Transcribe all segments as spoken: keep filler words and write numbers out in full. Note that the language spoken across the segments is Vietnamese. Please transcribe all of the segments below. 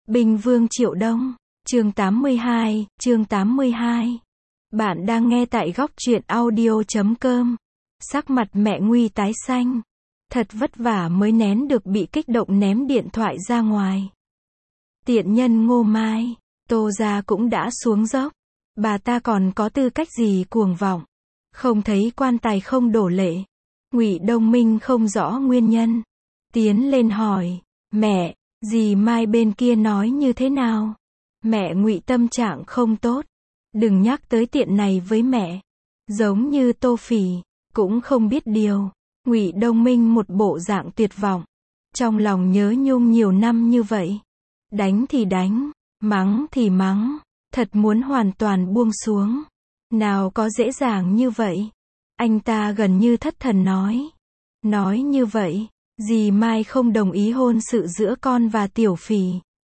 Binh Vương Triệu Đông, chương tám mươi hai, chương tám mươi hai. Bạn đang nghe tại góc truyện audio chấm com. Sắc mặt mẹ Nguy tái xanh. Thật vất vả mới nén được bị kích động ném điện thoại ra ngoài. Tiện nhân Ngô Mai, Tô gia cũng đã xuống dốc. Bà ta còn có tư cách gì cuồng vọng. Không thấy quan tài không đổ lệ. Ngụy Đông Minh không rõ nguyên nhân. Tiến lên hỏi, mẹ, dì Mai bên kia nói như thế nào? Mẹ Ngụy tâm trạng không tốt. Đừng nhắc tới tiện này với mẹ. Giống như Tô Phỉ, cũng không biết điều. Ngụy Đông Minh một bộ dạng tuyệt vọng. Trong lòng nhớ nhung nhiều năm như vậy. Đánh thì đánh, mắng thì mắng. Thật muốn hoàn toàn buông xuống. Nào có dễ dàng như vậy. Anh ta gần như thất thần nói. Nói như vậy, dì Mai không đồng ý hôn sự giữa con và Tiểu Phỉ.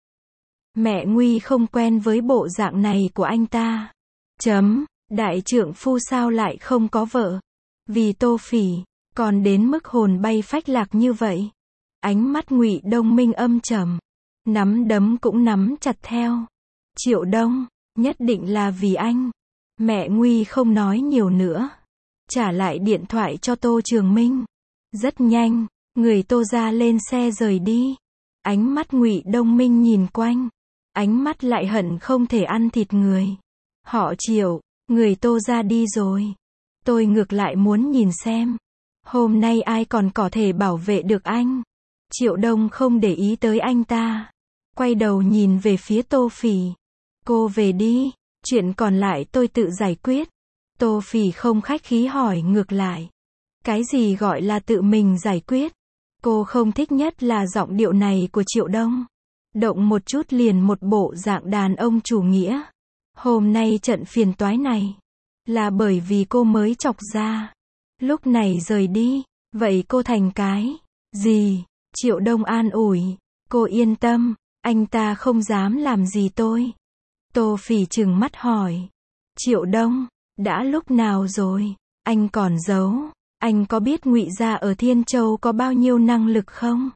Mẹ Nguy không quen với bộ dạng này của anh ta. Chấm, đại trượng phu sao lại không có vợ? Vì Tô Phỉ, còn đến mức hồn bay phách lạc như vậy. Ánh mắt Ngụy Đông Minh âm trầm. Nắm đấm cũng nắm chặt theo. Triệu Đông, nhất định là vì anh. Mẹ Nguy không nói nhiều nữa. Trả lại điện thoại cho Tô Trường Minh. Rất nhanh, người Tô gia lên xe rời đi. Ánh mắt Ngụy Đông Minh nhìn quanh. Ánh mắt lại hận không thể ăn thịt người. Họ Triệu, người Tô gia đi rồi. Tôi ngược lại muốn nhìn xem. Hôm nay ai còn có thể bảo vệ được anh. Triệu Đông không để ý tới anh ta. Quay đầu nhìn về phía Tô Phỉ. Cô về đi, chuyện còn lại tôi tự giải quyết. Tô Phỉ không khách khí hỏi ngược lại. Cái gì gọi là tự mình giải quyết? Cô không thích nhất là giọng điệu này của Triệu Đông. Động một chút liền một bộ dạng đàn ông chủ nghĩa. Hôm nay trận phiền toái này là bởi vì cô mới chọc ra. Lúc này rời đi, vậy cô thành cái gì? Triệu Đông an ủi. Cô yên tâm, anh ta không dám làm gì tôi. Tô Phỉ trừng mắt hỏi. Triệu Đông, đã lúc nào rồi? Anh còn giấu. Anh có biết Ngụy gia ở Thiên Châu có bao nhiêu năng lực không?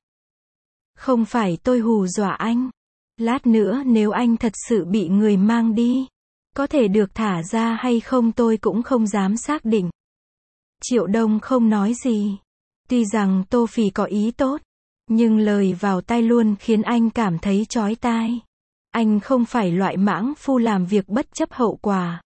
Không phải tôi hù dọa anh. Lát nữa nếu anh thật sự bị người mang đi, có thể được thả ra hay không tôi cũng không dám xác định. Triệu Đông không nói gì. Tuy rằng Tô Phỉ có ý tốt, nhưng lời vào tai luôn khiến anh cảm thấy chói tai. Anh không phải loại mãng phu làm việc bất chấp hậu quả.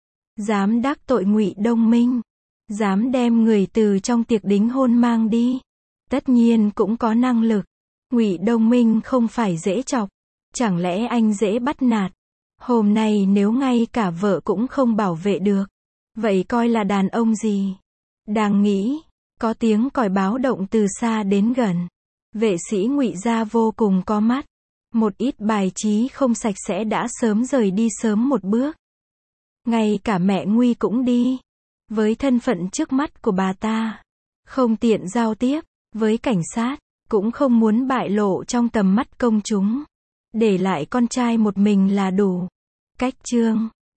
Dám đắc tội Ngụy Đông Minh. Dám đem người từ trong tiệc đính hôn mang đi. Tất nhiên cũng có năng lực. Ngụy Đông Minh không phải dễ chọc. Chẳng lẽ anh dễ bắt nạt? Hôm nay nếu ngay cả vợ cũng không bảo vệ được, vậy coi là đàn ông gì? Đang nghĩ, có tiếng còi báo động từ xa đến gần. Vệ sĩ Ngụy gia vô cùng có mắt. Một ít bài trí không sạch sẽ đã sớm rời đi sớm một bước. Ngay cả mẹ Nguy cũng đi. Với thân phận trước mắt của bà ta, không tiện giao tiếp với cảnh sát, cũng không muốn bại lộ trong tầm mắt công chúng. Để lại con trai một mình là đủ. Cách chương